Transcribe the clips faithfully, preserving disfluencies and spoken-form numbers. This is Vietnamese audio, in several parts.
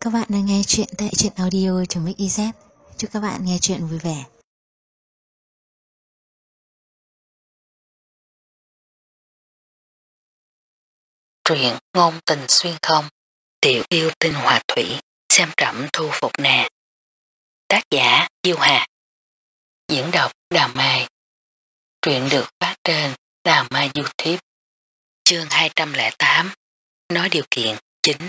các bạn đang nghe chuyện tại truyện audio.mix.iz. Chúc các bạn nghe chuyện vui vẻ. Truyện ngôn tình xuyên không, tiểu yêu tinh hòa thủy, xem trẫm thu phục nè. Tác giả Diêu Hà. Diễn đọc Đào Mai. Truyện được phát trên Đào Mai YouTube. Chương hai trăm lẻ tám. Nói điều kiện chính.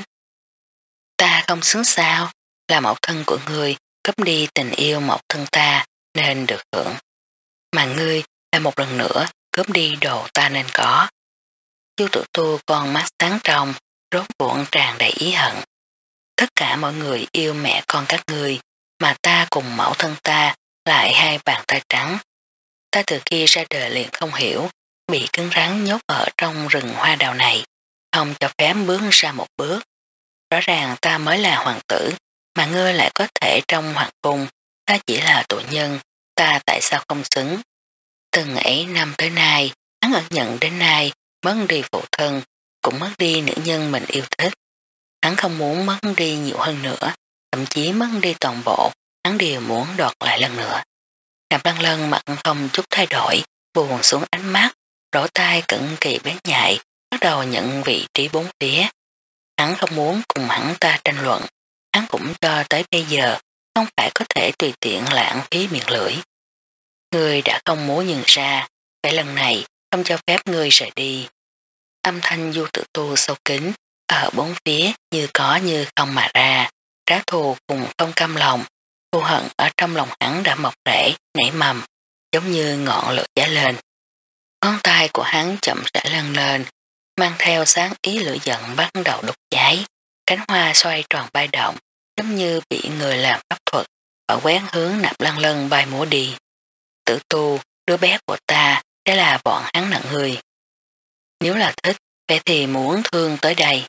Ta không xứng sao, là mẫu thân của ngươi, cướp đi tình yêu mẫu thân ta nên được hưởng. Mà ngươi là một lần nữa cướp đi đồ ta nên có. Chu Tử Tu con mắt sáng trong, rốt cuộn tràn đầy ý hận. Tất cả mọi người yêu mẹ con các ngươi, mà ta cùng mẫu thân ta lại hai bàn tay trắng. Ta từ khi ra đời liền không hiểu, bị cứng rắn nhốt ở trong rừng hoa đào này, không cho phép bước ra một bước. Rõ ràng ta mới là hoàng tử, mà ngươi lại có thể trong hoàng cung, ta chỉ là tội nhân, ta tại sao không xứng. Từng ấy năm tới nay, hắn ẩn nhận đến nay, mất đi phụ thân, cũng mất đi nữ nhân mình yêu thích. Hắn không muốn mất đi nhiều hơn nữa, thậm chí mất đi toàn bộ, hắn đều muốn đoạt lại lần nữa. Nạp Lăng Lân mặt không chút thay đổi, buồn xuống ánh mắt, lỗ tai cận kỳ bén nhạy, bắt đầu nhận vị trí bốn phía. Hắn không muốn cùng hắn ta tranh luận, hắn cũng cho tới bây giờ, không phải có thể tùy tiện lãng phí miệng lưỡi. Ngươi đã không muốn nhìn ra, vậy lần này không cho phép ngươi rời đi. Âm thanh Du Tử Tu sâu kín, ở bốn phía như có như không mà ra, trả thù cùng không cam lòng, thù hận ở trong lòng hắn đã mọc rễ, nảy mầm, giống như ngọn lửa cháy lên. Ngón tay của hắn chậm rãi lăn lên, mang theo sáng ý lửa giận bắt đầu đốt cháy, cánh hoa xoay tròn bay động, giống như bị người làm pháp thuật, ở quán hướng Nạp Lăng Lân bay múa đi. Tử Tu, đứa bé của ta, thế là bọn hắn nặng người. Nếu là thích, vậy thì muốn thương tới đây.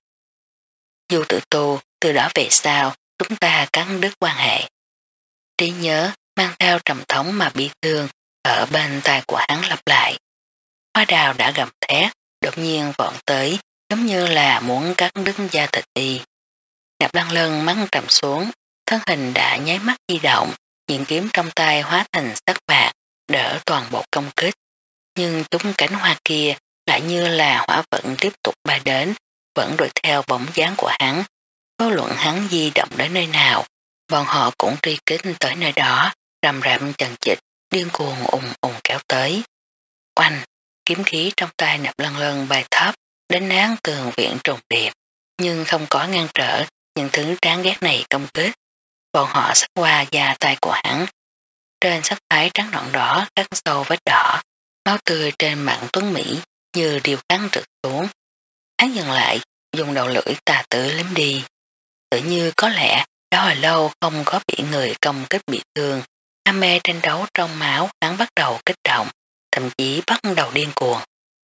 Dù Tử Tu, từ đó về sau, chúng ta cắn đứt quan hệ. Trí nhớ mang theo trầm thống mà bị thương, ở bên tai của hắn lặp lại. Hoa đào đã gầm thét, đột nhiên vọt tới, giống như là muốn cắt đứt da thịt y. Nạp Lăng Lân mắt trầm xuống, thân hình đã nháy mắt di động, diện kiếm trong tay hóa thành sắc bạc, đỡ toàn bộ công kích. Nhưng chúng cánh hoa kia lại như là hỏa vận tiếp tục bay đến, vẫn đuổi theo bóng dáng của hắn. Vô luận hắn di động đến nơi nào, bọn họ cũng truy kích tới nơi đó, rầm rầm chần chịch, điên cuồng ùng ùng kéo tới. Oanh, kiếm khí trong tay Nạp Lăng Lân bay thấp, đánh nán tường viện trùng điệp, nhưng không có ngăn trở những thứ tráng ghét này công kích. Bọn họ sắc qua da tay của hắn. Trên sắc thái trắng nõn đỏ cắt sâu vết đỏ, máu tươi trên mặt tuấn Mỹ như điều kháng trượt xuống. Hắn dừng lại, dùng đầu lưỡi tà tử liếm đi. Tự như có lẽ đã hồi lâu không có bị người công kích bị thương. Ham mê tranh đấu trong máu hắn bắt đầu kích động, thậm chí bắt đầu điên cuồng.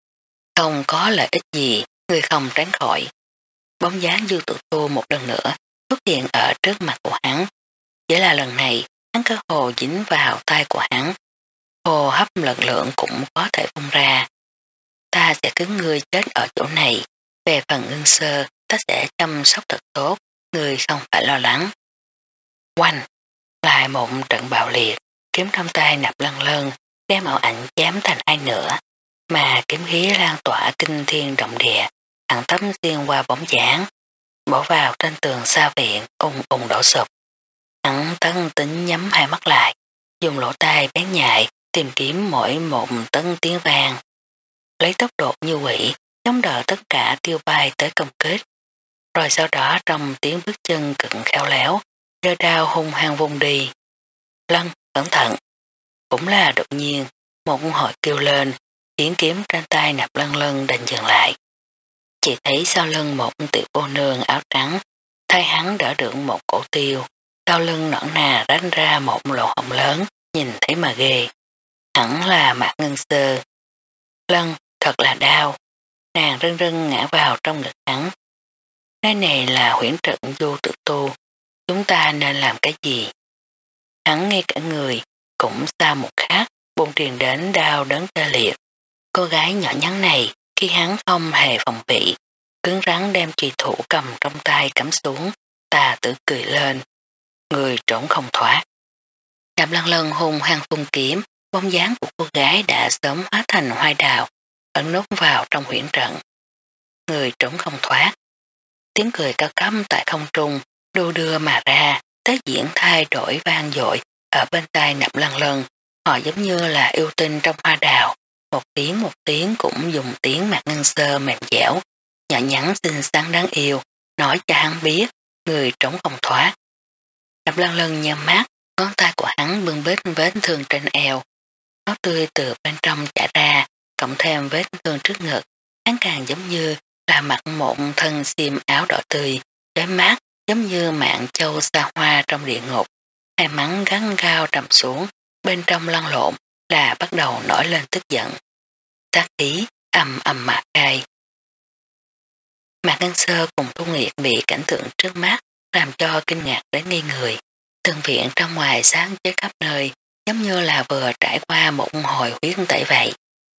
Không có lợi ích gì, người không tránh khỏi. Bóng dáng Du Tử Tu một lần nữa xuất hiện ở trước mặt của hắn. Chỉ là lần này hắn cơ hồ dính vào tay của hắn. Hồ hấp lận lượng cũng có thể phun ra. Ta sẽ cứu ngươi chết ở chỗ này. Về phần Ngân Sơ, ta sẽ chăm sóc thật tốt, ngươi không phải lo lắng. Oanh, lại một trận bạo liệt, kiếm trong tay Nạp Lăng Lân, đem ảo ảnh chém thành hai nửa, mà kiếm khí lan tỏa kinh thiên động địa, thẳng tấm xuyên qua bóng dáng, bỏ vào trên tường xa viện, ung ung đổ sụp. Hắn tân tính nhắm hai mắt lại, dùng lỗ tai bén nhạy tìm kiếm mỗi một tấn tiếng vang. Lấy tốc độ như quỷ, chống đỡ tất cả tiêu bay tới công kích. Rồi sau đó trong tiếng bước chân cực khéo léo, giơ đao hung hăng vung đi. Lân, cẩn thận. Cũng là đột nhiên, một hồi kêu lên, tiếng kiếm trên tay Nạp Lăng Lân đành dừng lại. Chỉ thấy sau lưng một tiểu cô nương áo trắng, thay hắn đỡ được một cổ tiêu, sau lưng nõn nà rách ra một lỗ hổng lớn, nhìn thấy mà ghê. Hẳn là Mạc Ngân Sơ. Lân, thật là đau. Nàng rưng rưng ngã vào trong ngực hắn. Cái này là huyễn trận Du Tử Tu, chúng ta nên làm cái gì? Hắn ngay cả người, cũng sau một khắc, bụng truyền đến đau đớn tê liệt. Cô gái nhỏ nhắn này, khi hắn không hề phòng bị, cứng rắn đem trùy thủ cầm trong tay cắm xuống, ta tự cười lên. Người trốn không thoát. Nạp Lăng Lân hung hăng phun kiếm, bóng dáng của cô gái đã sớm hóa thành hoa đào, ẩn nốt vào trong huyễn trận. Người trốn không thoát. Tiếng cười cao cấp tại không trung, đu đưa mà ra, tác diễn thay đổi vang dội ở bên tai Nạp Lăng Lân. Họ giống như là yêu tinh trong hoa đào, một tiếng một tiếng cũng dùng tiếng Mạc Ngân Sơ mềm dẻo, nhỏ nhắn xinh xắn đáng yêu, nói cho hắn biết, người trốn không thoát. Nạp Lăng Lân nhắm mắt, ngón tay của hắn bưng bít vết thương trên eo. Máu tươi từ bên trong chảy ra, cộng thêm vết thương trước ngực, hắn càng giống như là mặc một thân xiêm áo đỏ tươi, chói mắt giống như mạng châu xa hoa trong địa ngục. Hai mắng gắn gao trầm xuống, bên trong lăn lộn là bắt đầu nổi lên tức giận. Sát khí ầm ầm mà khai. Mạc Ngân Sơ cùng Thu Nguyệt bị cảnh tượng trước mắt làm cho kinh ngạc đến ngây người. Từng viện trong ngoài sáng chế khắp nơi, giống như là vừa trải qua một hồi huyết tẩy vậy.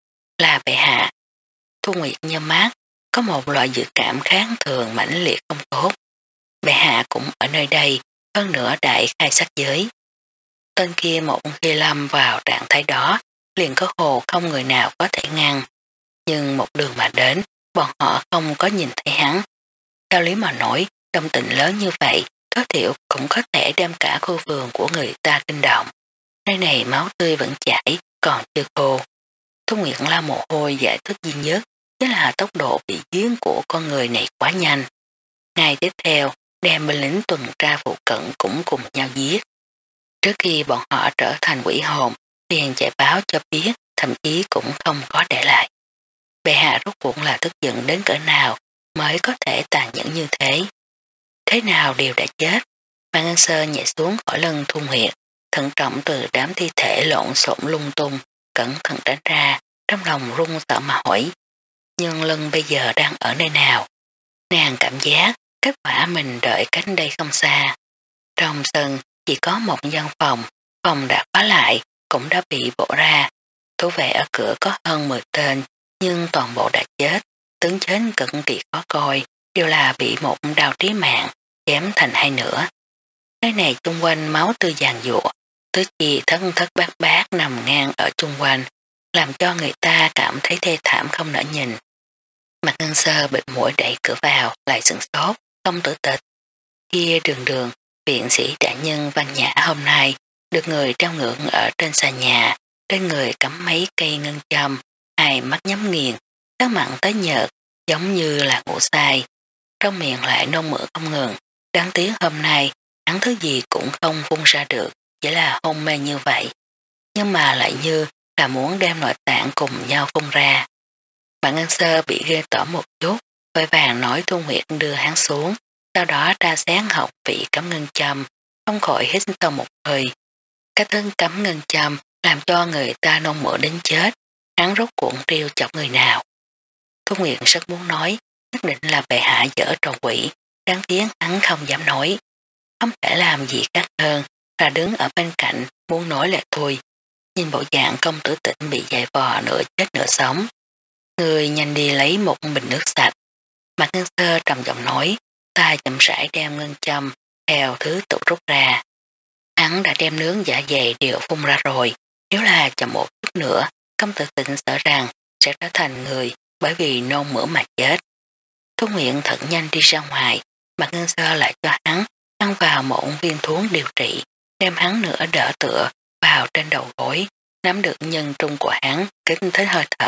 Là bệ hạ. Thu Nguyệt nhắm mắt, có một loại dự cảm kháng thường mãnh liệt không tốt. Bệ hạ cũng ở nơi đây, hơn nữa đại khai sát giới. Tên kia một khi lâm vào trạng thái đó, liền có hồ không người nào có thể ngăn. Nhưng một đường mà đến, bọn họ không có nhìn thấy hắn. Theo lý mà nói, trong tình lớn như vậy, có thiểu cũng có thể đem cả khu vườn của người ta kinh động. Nơi này máu tươi vẫn chảy, còn chưa khô. Thu Nguyệt la mồ hôi giải thích duy nhất, chính là tốc độ bị giếng của con người này quá nhanh. Ngày tiếp theo, đem binh lính tuần tra phụ cận cũng cùng nhau giết. Trước khi bọn họ trở thành quỷ hồn, liền chạy báo cho biết, thậm chí cũng không có để lại. Bệ hạ rốt cuộc là tức giận đến cỡ nào mới có thể tàn nhẫn như thế. Thế nào đều đã chết. Mạc Ngân Sơ nhảy xuống khỏi lưng Thu Nguyệt, thận trọng từ đám thi thể lộn xộn lung tung, cẩn thận tránh ra, trong lòng run sợ mà hỏi. Nhưng lưng bây giờ đang ở nơi nào? Nàng cảm giác kết quả mình đợi cách đây không xa. Trong sân chỉ có một gian phòng, phòng đã khóa lại, cũng đã bị bổ ra. Thủ vệ ở cửa có hơn mười tên, nhưng toàn bộ đã chết, tướng chết cực kỳ khó coi, đều là bị một đao trí mạng, chém thành hai nửa. Nơi này chung quanh máu tươi giàn giụa, tứ chi thân thất bát bát nằm ngang ở chung quanh, làm cho người ta cảm thấy thê thảm không nỡ nhìn. Mạc Ngân Sơ bịt mũi đẩy cửa vào, lại sửng sốt, không tử tịch. Kia đường đường, viện sĩ đại nhân Văn Nhã hôm nay, được người treo ngưỡng ở trên xà nhà, trên người cắm mấy cây ngân châm, hai mắt nhắm nghiền, sắc mặn tới nhợt, giống như là ngủ say. Trong miệng lại nôn mửa không ngừng, đáng tiếc hôm nay, hắn thứ gì cũng không phun ra được, chỉ là hôn mê như vậy. Nhưng mà lại như là muốn đem nội tạng cùng nhau phun ra. Mạc Ngân Sơ bị ghê tởm một chút, vội vàng nói Thu Nguyệt đưa hắn xuống, sau đó tra sáng học vị cắm ngân châm, không khỏi hít sâu một hơi. Cái thân cắm ngân châm làm cho người ta nôn mửa đến chết, hắn rốt cuộn trêu chọc người nào. Thu Nguyệt rất muốn nói, nhất định là bệ hạ dở trò quỷ, đáng tiếc hắn không dám nói. Không thể làm gì khác hơn là đứng ở bên cạnh muốn nói lại thôi. Nhìn bộ dạng công tử Tịnh bị dày vò nửa chết nửa sống. Người nhanh đi lấy một bình nước sạch. Mạc Ngân Sơ trầm giọng nói, ta chậm rãi đem ngân châm theo thứ tự rút ra. Hắn đã đem nướng dạ dày đều phun ra rồi, nếu là chậm một chút nữa, công tử Tịnh sợ rằng sẽ trở thành người bởi vì nôn mửa mà chết. Thu Nguyện thật nhanh đi ra ngoài, Mạc Ngân Sơ lại cho hắn ăn vào một viên thuốc điều trị, đem hắn nửa đỡ tựa vào trên đầu gối, nắm được nhân trung của hắn, kính thấy hơi thở.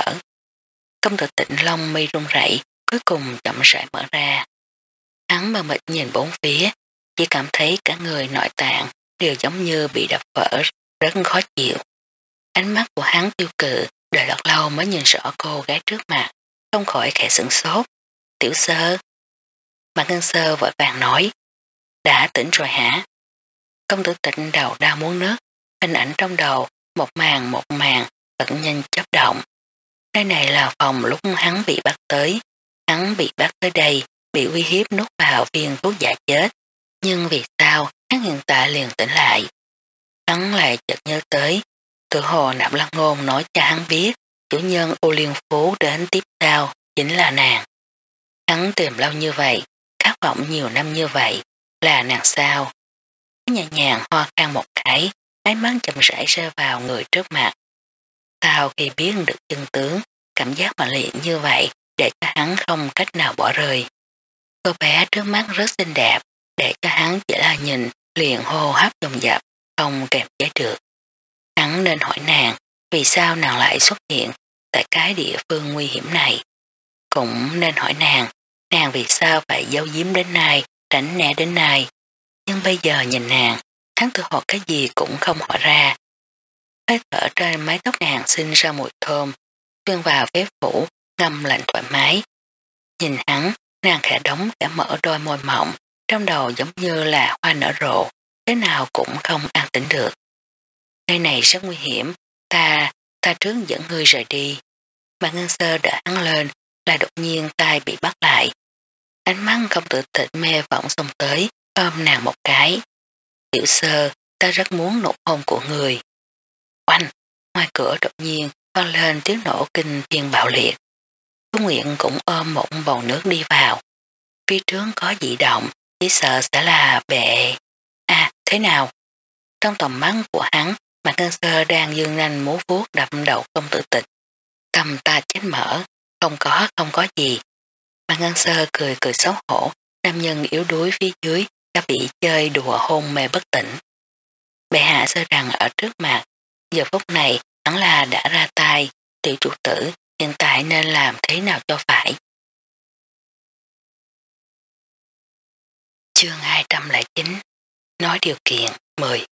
Công tử Tịnh lông mi run rẩy, cuối cùng chậm rãi mở ra. Hắn mờ mịt nhìn bốn phía, chỉ cảm thấy cả người nội tạng đều giống như bị đập vỡ, rất khó chịu. Ánh mắt của hắn tiêu cự, đợi thật lâu mới nhìn rõ cô gái trước mặt, không khỏi khẽ sửng sốt. Tiểu Sơ. Mạc Ngân Sơ vội vàng nói, đã tỉnh rồi hả? Công tử Tịnh đầu đau muốn nứt, hình ảnh trong đầu một màn một màn thật nhanh chấp động. Đây này là phòng lúc hắn bị bắt tới, hắn bị bắt tới đây, bị uy hiếp nuốt vào viên thuốc giả chết, nhưng vì sao hắn hiện tại liền tỉnh lại? Hắn lại chợt nhớ tới, tự hồ Nạp Lăng Ngôn nói cho hắn biết, chủ nhân U Liên Phú đến tiếp sau chính là nàng. Hắn tìm lâu như vậy, khát vọng nhiều năm như vậy, là nàng sao? Nhẹ nhàng ho khan một cái, ánh mắt chậm rãi rơi vào người trước mặt. Sau khi biết được chân tướng, cảm giác mạnh liệt như vậy để cho hắn không cách nào bỏ rơi. Cô bé trước mắt rất xinh đẹp, để cho hắn chỉ là nhìn liền hô hấp dồn dập, không kềm chế được. Hắn nên hỏi nàng vì sao nàng lại xuất hiện tại cái địa phương nguy hiểm này. Cũng nên hỏi nàng, nàng vì sao phải giấu giếm đến nay, tránh né đến nay. Nhưng bây giờ nhìn nàng, hắn tự hỏi cái gì cũng không hỏi ra. Hơi thở trên mái tóc nàng sinh ra mùi thơm, xuyên vào phế phủ, ngâm lạnh thoải mái. Nhìn hắn, nàng khẽ đóng khẽ mở đôi môi mỏng, trong đầu giống như là hoa nở rộ, thế nào cũng không an tĩnh được. Nơi này rất nguy hiểm, ta, ta trước dẫn ngươi rời đi. Mà Ngân Sơ đã hắn lên, là đột nhiên tay bị bắt lại. Ánh mắt không tự tịch mê võng xông tới, ôm nàng một cái. Tiểu Sơ, ta rất muốn nụ hôn của người. Oanh, ngoài cửa đột nhiên vang lên tiếng nổ kinh thiên bạo liệt. Thu Nguyện cũng ôm một bầu nước đi vào. Phía trước có dị động, chỉ sợ sẽ là bệ. À, thế nào? Trong tầm mắt của hắn, Mạc Ngân Sơ đang dương nanh múa vuốt đập đầu công tử tịch. Tâm ta chết mở, không có, không có gì. Mạc Ngân Sơ cười cười xấu hổ, nam nhân yếu đuối phía dưới đã bị chơi đùa hôn mê bất tỉnh. Bệ hạ sơ rằng ở trước mặt, giờ phút này hắn là đã ra tay, tiểu chủ tử hiện tại nên làm thế nào cho phải. Chương hai trăm lẻ chín Nói điều kiện mười.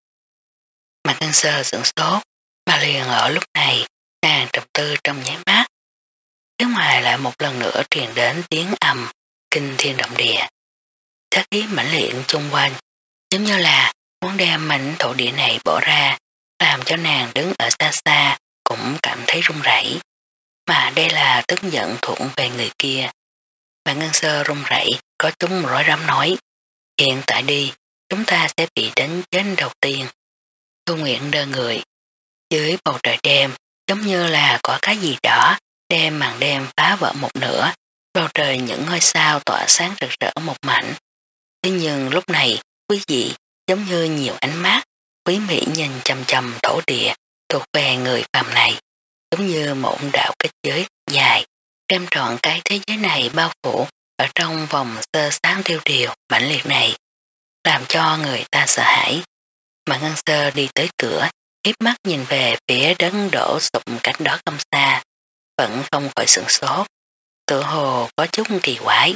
Mạc Ngân Sơ sửng sốt, mà liền ở lúc này nàng trầm tư trong nháy mắt. Phía ngoài lại một lần nữa truyền đến tiếng ầm kinh thiên động địa. Sát khí mãnh liệt chung quanh, giống như là muốn đem mảnh thổ địa này bỏ ra, làm cho nàng đứng ở xa xa cũng cảm thấy run rẩy. Mà đây là tức giận thuận về người kia. Mạc Ngân Sơ run rẩy, có chúng rối rắm nói, hiện tại đi, chúng ta sẽ bị đánh chết đầu tiên. Thu Nguyện đơ người. Dưới bầu trời đêm, giống như là có cái gì đó, đem màn đêm phá vỡ một nửa, bầu trời những ngôi sao tỏa sáng rực rỡ một mảnh. Thế nhưng lúc này, quý vị giống như nhiều ánh mắt, quý mỹ nhìn chầm chầm thổ địa, thuộc về người phàm này, giống như một đạo kết giới dài, đem trọn cái thế giới này bao phủ ở trong vòng sơ sáng tiêu điều mãnh liệt này, làm cho người ta sợ hãi. Mà Ngân Sơ đi tới cửa, hiếp mắt nhìn về phía đất đổ sụp cách đó không xa, vẫn không khỏi sửng sốt, tự hồ có chút kỳ quái.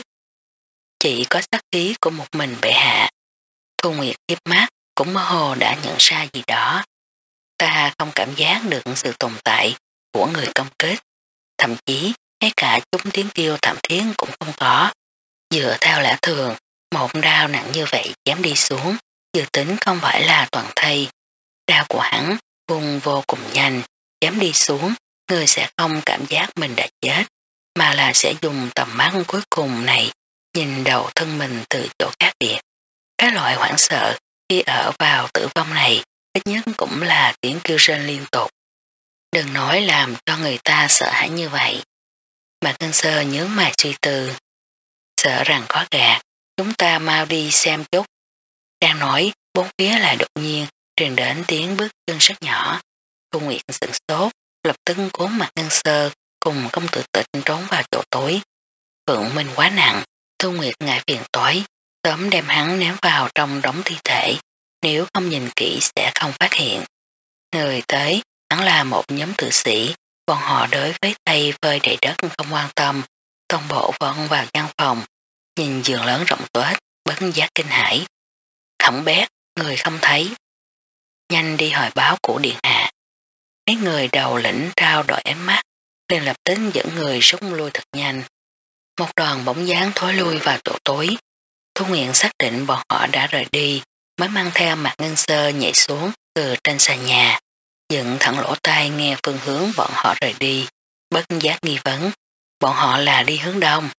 Chỉ có sắc khí của một mình bệ hạ. Thu Nguyệt hiếp mắt cũng mơ hồ đã nhận ra gì đó. Ta không cảm giác được sự tồn tại của người công kết, thậm chí ngay cả chút tiếng kêu thảm thiết cũng không có. Dựa theo lẽ thường, một đao nặng như vậy chém đi xuống, dự tính không phải là toàn thây. Đao của hắn vùng vô cùng nhanh, chém đi xuống, người sẽ không cảm giác mình đã chết, mà là sẽ dùng tầm mắt cuối cùng này nhìn đầu thân mình từ chỗ khác biệt. Cái loại hoảng sợ khi ở vào tử vong này ít nhất cũng là tiếng kêu rên liên tục. Đừng nói làm cho người ta sợ hãi như vậy. Mà Ngân Sơ nhớ mày suy tư. Sợ rằng có gạt, chúng ta mau đi xem chút. Đang nói, bốn phía lại đột nhiên truyền đến tiếng bước chân rất nhỏ. Thu Nguyệt sửng sốt, lập tức cố Mạc Ngân Sơ cùng công tử tịch trốn vào chỗ tối. Phượng Minh quá nặng, Thu Nguyệt ngại phiền toái, sớm đem hắn ném vào trong đống thi thể, nếu không nhìn kỹ sẽ không phát hiện. Người tới, hắn là một nhóm tử sĩ, bọn họ đối với tay phơi đầy đất không quan tâm, toàn bộ vọn vào gian phòng, nhìn giường lớn rộng tuếch, bất giác kinh hãi. Khổng bét, người không thấy. Nhanh đi hỏi báo của điện hạ. Mấy người đầu lĩnh trao đổi ánh mắt, liền lập tức dẫn người rút lui thật nhanh. Một đoàn bóng dáng thối lui vào chỗ tối. Thu Nguyện xác định bọn họ đã rời đi, mới mang theo Mạc Ngân Sơ nhảy xuống từ trên sàn nhà, dựng thẳng lỗ tai nghe phương hướng bọn họ rời đi, bất giác nghi vấn. Bọn họ là đi hướng đông.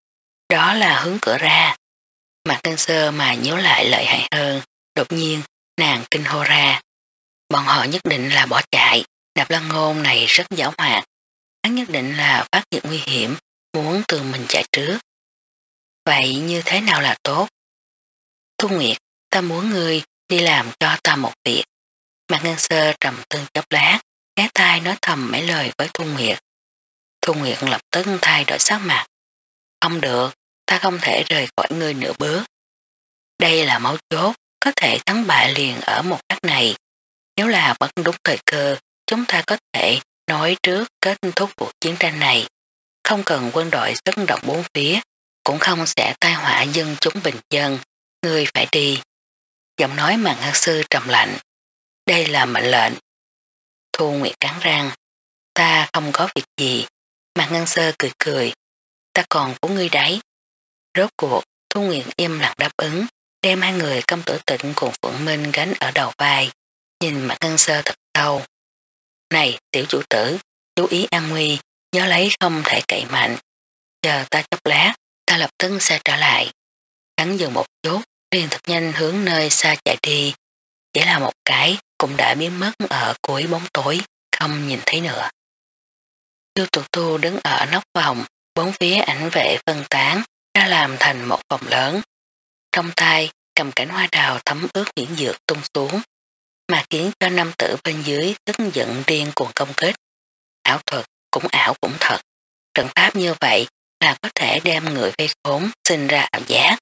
Đó là hướng cửa ra. Mạc Ngân Sơ mà nhớ lại lợi hại hơn, đột nhiên nàng kinh hô ra. Bọn họ nhất định là bỏ chạy, Nạp Lan Ngôn này rất giảo hoạt. Hắn nhất định là phát hiện nguy hiểm, muốn từ mình chạy trước. Vậy như thế nào là tốt? Thu Nguyệt, ta muốn ngươi đi làm cho ta một việc. Mạc Ngân Sơ trầm tư chốc lát, ghé tai nói thầm mấy lời với Thu Nguyệt. Thu Nguyệt lập tức thay đổi sắc mặt. Không được, ta không thể rời khỏi ngươi nửa bước. Đây là mấu chốt, có thể thắng bại liền ở một khắc này. Nếu là bất đúng thời cơ, chúng ta có thể nói trước kết thúc cuộc chiến tranh này. Không cần quân đội xuất động bốn phía, cũng không sẽ tai họa dân chúng bình dân. Ngươi phải đi. Giọng nói Mạc Ngân Sư trầm lạnh. Đây là mệnh lệnh. Thu Nguyệt cắn răng. Ta không có việc gì. Mạc Ngân Sơ cười cười. Ta còn của ngươi đấy. Rốt cuộc, Thu Nguyệt im lặng đáp ứng, đem hai người Công Tử Tịnh cùng Phượng Minh gánh ở đầu vai. Nhìn Mạc Ngân Sơ thật sâu. Này, tiểu chủ tử, chú ý an nguy, nhớ lấy không thể cậy mạnh. Chờ ta chốc lát, ta lập tức sẽ trở lại. Hắn dừng một chút, liền thật nhanh hướng nơi xa chạy đi. Chỉ là một cái cũng đã biến mất ở cuối bóng tối, không nhìn thấy nữa. Du Tụ Tu đứng ở nóc phòng, bốn phía ảnh vệ phân tán, đã làm thành một phòng lớn. Trong tay, cầm cảnh hoa đào thấm ướt hiển dược tung xuống, mà khiến cho nam tử bên dưới tức giận điên cuồng công kích. Ảo thuật cũng ảo cũng thật. Trận pháp như vậy là có thể đem người vây khốn sinh ra ảo giác,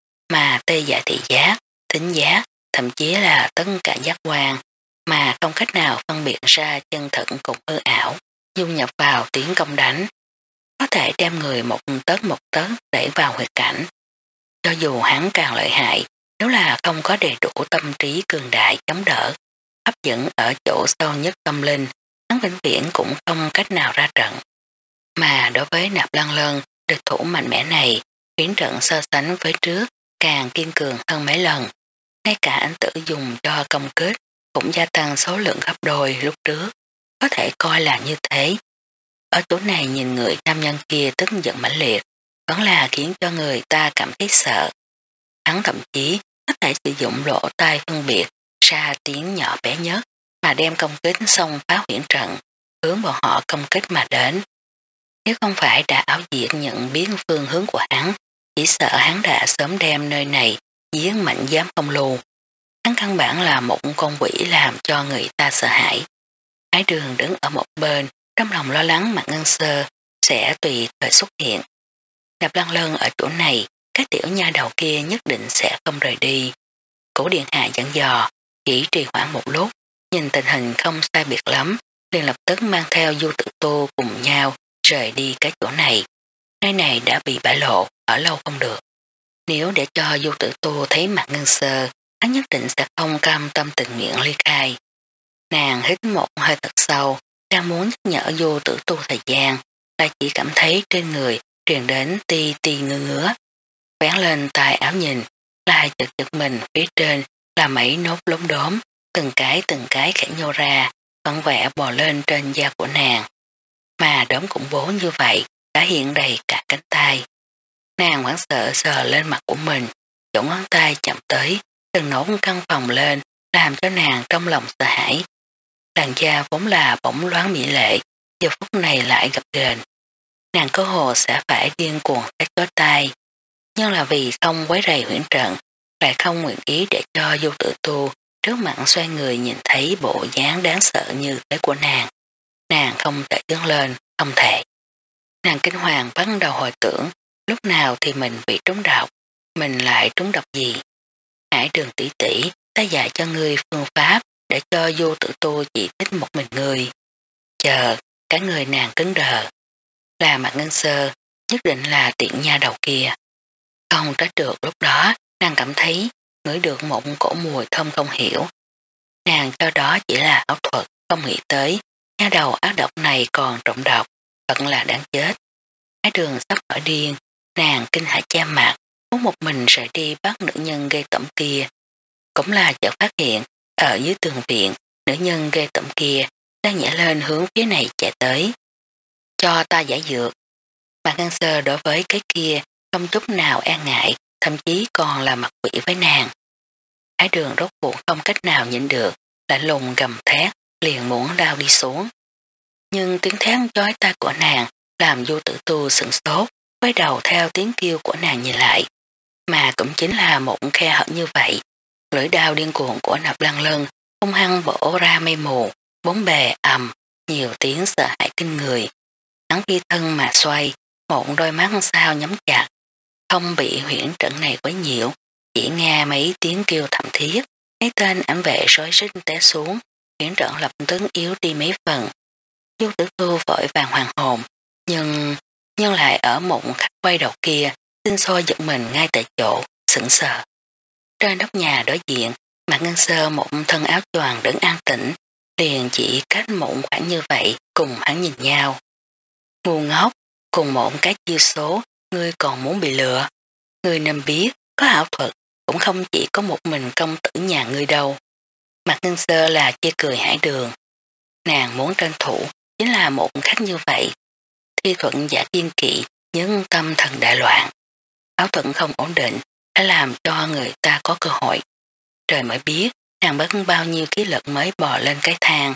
mà tê dại thị giác, thính giác, thậm chí là tất cả giác quan, mà không cách nào phân biệt ra chân thật cùng hư ảo, dung nhập vào tiếng công đánh. Có thể đem người một tấc một tấc đẩy vào huyệt cảnh. Cho dù hắn càng lợi hại, nếu là không có đầy đủ tâm trí cường đại chống đỡ, hấp dẫn ở chỗ sâu nhất tâm linh, hắn vĩnh viễn cũng không cách nào ra trận. Mà đối với Nạp Lan Lân, địch thủ mạnh mẽ này, khiến trận so sánh với trước càng kiên cường hơn mấy lần. Ngay cả ánh tử dùng cho công kích cũng gia tăng số lượng gấp đôi lúc trước, có thể coi là như thế. Ở chỗ này nhìn người nam nhân kia tức giận mãnh liệt, vẫn là khiến cho người ta cảm thấy sợ. Hắn thậm chí có thể sử dụng lỗ tai phân biệt ra tiếng nhỏ bé nhất mà đem công kích xông phá huyễn trận, hướng bọn họ công kích mà đến. Nếu không phải đã áo diệt nhận biến phương hướng của hắn, chỉ sợ hắn đã sớm đem nơi này giếng mạnh giám không lưu. Hắn căn bản là một con quỷ làm cho người ta sợ hãi. Ái Đường đứng ở một bên, trong lòng lo lắng Mạc Ngân Sơ sẽ tùy thời xuất hiện. Nạp Lan Lân ở chỗ này, các tiểu nha đầu kia nhất định sẽ không rời đi. Cổ điện hạ dặn dò, chỉ trì hoãn một lúc, nhìn tình hình không sai biệt lắm, liền lập tức mang theo Du Tử Tu cùng nhau rời đi cái chỗ này. Nơi này đã bị bại lộ, ở lâu không được. Nếu để cho Du Tử Tu thấy Mạc Ngân Sơ, hắn nhất định sẽ không cam tâm tình nguyện ly khai. Nàng hít một hơi thật sâu, đang muốn nhắc nhở Du Tử Tu thời gian, lại chỉ cảm thấy trên người truyền đến ti ti ngứa ngứa. Vén lên tay áo nhìn, lại chật chật mình phía trên là mấy nốt lốm đốm, từng cái từng cái khẽ nhô ra, vẫn vẽ bò lên trên da của nàng. Mà đốm cũng vốn như vậy, đã hiện đầy cả cánh tay. Nàng hoảng sợ sờ lên mặt của mình, chỗ ngón tay chạm tới, từng nốt căng phòng lên, làm cho nàng trong lòng sợ hãi. Làn da vốn là bỗng loáng mỹ lệ, giờ phút này lại gập ghềnh. Nàng cơ hồ sẽ phải điên cuồng thét chói tai, nhưng là vì không quấy rầy huyễn trận, lại không nguyện ý để cho Du Tử Tu trước mặt xoay người nhìn thấy bộ dáng đáng sợ như thế của nàng. Nàng không thể đứng lên, không thể. Nàng kinh hoàng bắt đầu hồi tưởng, lúc nào thì mình bị trúng độc, mình lại trúng độc gì. Hải Đường tỷ tỷ, ta dạy cho ngươi phương pháp để cho Du Tử Tu chỉ thích một mình ngươi. Chờ, cả người nàng cứng đờ. Là Mạc Ngân Sơ, nhất định là tiện nha đầu kia. Không trách được lúc đó, nàng cảm thấy ngửi được một cổ mùi thơm không hiểu. Nàng cho đó chỉ là ảo thuật, không nghĩ tới, nha đầu ác độc này còn trộm độc, thật là đáng chết. Ái Đường sắp ở điên, nàng kinh hãi che mặt, muốn một mình rời đi bắt nữ nhân gây tẩm kia. Cũng là chợt phát hiện, ở dưới tường viện, nữ nhân gây tẩm kia đang nhảy lên hướng phía này chạy tới. Cho ta giải dược. Mạc Ngân Sơ đối với cái kia không chút nào e ngại, thậm chí còn là mặt quỷ với nàng. Ái Đường rốt cuộc không cách nào nhịn được, lạnh lùng gầm thét, liền muốn lao đi xuống. Nhưng tiếng thét chói tai của nàng làm Du Tử Tu sửng sốt, quay đầu theo tiếng kêu của nàng nhìn lại. mà cũng chính là một khe hở như vậy. Lưỡi đao điên cuồng của Nạp Lăng Lân hung hăng bổ ra mây mù, bốn bề ầm, nhiều tiếng sợ hãi kinh người. Hắn phi thân mà xoay, một đôi mắt sao nhắm chặt, không bị huyễn trận này quấy nhiễu, chỉ nghe mấy tiếng kêu thảm thiết, mấy tên ám vệ rối rít té xuống, huyễn trận lập tức yếu đi mấy phần. Du Tử Tu vội vàng hoàn hồn, nhưng nhưng lại ở một khắc quay đầu kia, sinh sôi giật mình ngay tại chỗ, sững sờ. Trên nóc nhà đối diện, Mạc Ngân Sơ một thân áo choàng đứng an tĩnh, liền chỉ cách một khoảng như vậy cùng hắn nhìn nhau. Ngu ngốc, cùng một cái chiêu số, ngươi còn muốn bị lừa. Ngươi nên biết, có ảo thuật, cũng không chỉ có một mình công tử nhà ngươi đâu. Mạc Ngân Sơ là chê cười Hải Đường. Nàng muốn tranh thủ, chính là một khách như vậy. Thi thuận giả kiên kỵ, nhưng tâm thần đại loạn. Ảo thuận không ổn định, đã làm cho người ta có cơ hội. Trời mới biết, nàng mất bao nhiêu khí lực mới bò lên cái thang.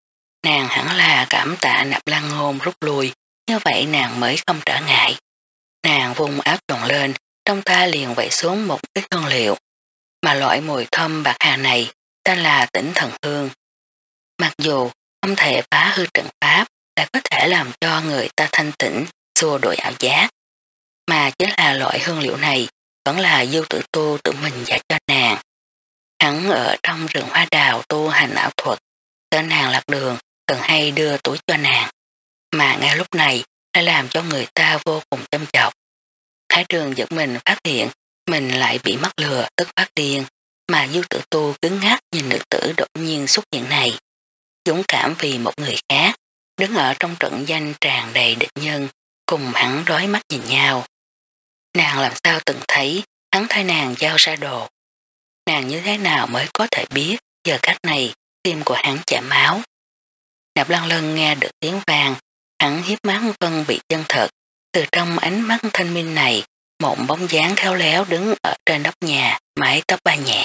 Nàng hẳn là cảm tạ Nạp Lăng Ngôn rút lui, như vậy nàng mới không trở ngại. Nàng vung áo choàng lên, trong tay liền vẩy xuống một ít hương liệu. Mà loại mùi thơm bạc hà này tên là Tỉnh Thần Hương. Mặc dù không thể phá hư trận pháp, lại có thể làm cho người ta thanh tĩnh, xua đuổi ảo giác. Mà chính là loại hương liệu này vẫn là Du Tử Tu tự mình dạy cho nàng. Hắn ở trong rừng hoa đào tu hành ảo thuật, tên nàng lạc đường thường hay đưa túi cho nàng, mà ngay lúc này đã làm cho người ta vô cùng chăm chọc. Hải Đường giật mình phát hiện mình lại bị mắc lừa, tức phát điên, mà Du Tử Tu cứng ngắc nhìn nữ tử đột nhiên xuất hiện này. Dũng cảm vì một người khác, đứng ở trong trận danh tràn đầy địch nhân, cùng hắn đối mắt nhìn nhau. Nàng làm sao từng thấy hắn thay nàng giao ra đồ. Nàng như thế nào mới có thể biết giờ cách này tim của hắn chạm máu. Nạp Lăng Lân nghe được tiếng vàng, hắn hiếp mắt phân bị chân thật. Từ trong ánh mắt thanh minh này, một bóng dáng khéo léo đứng ở trên nóc nhà, mái tóc bay nhẹ.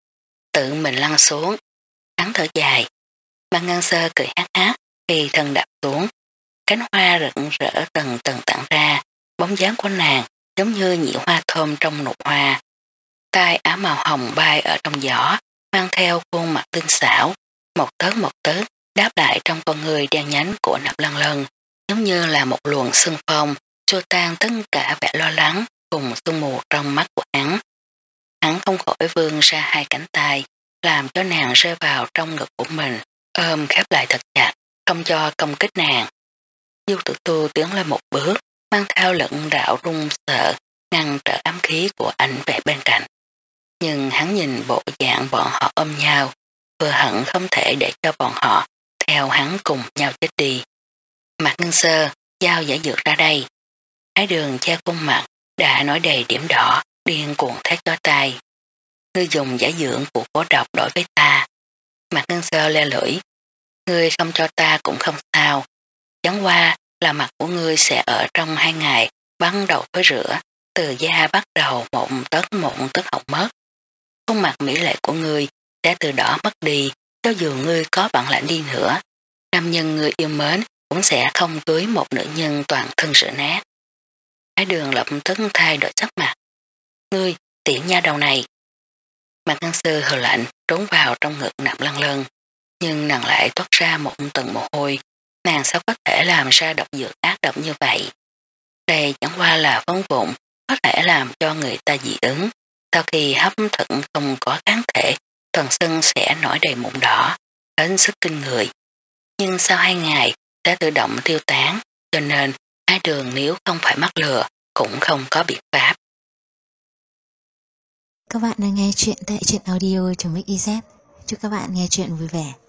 Tự mình lăn xuống, hắn thở dài. Mạc Ngân Sơ cười hát hát khi thân đạp xuống. Cánh hoa rực rỡ tầng tầng tản ra, bóng dáng của nàng giống như nhị hoa thơm trong nụ hoa. Tai áo màu hồng bay ở trong gió, mang theo khuôn mặt tinh xảo, một tớt một tớt đáp lại trong con người đen nhánh của Nạp Lăng Lân, giống như là một luồng sương phong, xua tan tất cả vẻ lo lắng cùng sương mù trong mắt của hắn. Hắn không khỏi vươn ra hai cánh tay, làm cho nàng rơi vào trong ngực của mình, ôm khép lại thật chặt, không cho công kích nàng. Du Tử Tu tiến lên một bước, mang theo lẫn đạo run sợ, ngăn trở ám khí của anh về bên cạnh. Nhưng hắn nhìn bộ dạng bọn họ ôm nhau, vừa hận không thể để cho bọn họ theo hắn cùng nhau chết đi. Mạc Ngân Sơ, giao giả dược ra đây. Ái Đường che khuôn mặt, đã nói đầy điểm đỏ, điên cuồng thét cho tay. Ngươi dùng giả dưỡng của cố độc đổi với ta. Mạc Ngân Sơ le lưỡi. Ngươi không cho ta cũng không sao. Chẳng qua là mặt của ngươi sẽ ở trong hai ngày bắt đầu thối rửa, từ da bắt đầu một tấc một tấc hỏng mất. Khuôn mặt mỹ lệ của ngươi sẽ từ đó mất đi, cho dù ngươi có bản lãnh đi nữa. Nam nhân ngươi yêu mến cũng sẽ không cưới một nữ nhân toàn thân rửa nát. Ái Đường lập tức thay đổi sắc mặt. Ngươi, tiểu nha đầu này. Mạc Ngân Sư hờ lạnh trốn vào trong ngực Nạp Lăng Lân, nhưng nàng lại toát ra một tầng mồ hôi. Nàng sao có thể làm ra độc dược ác độc như vậy? Đây chẳng qua là phấn vụn, có thể làm cho người ta dị ứng. Sau khi hấp thận không có kháng thể, toàn thân sẽ nổi đầy mụn đỏ, đến sức kinh người. Nhưng sau hai ngày sẽ tự động tiêu tán, cho nên Ái Đường nếu không phải mắc lừa cũng không có biện pháp. Các bạn đang nghe chuyện tại truyện audio.mixyz. Chúc các bạn nghe chuyện vui vẻ.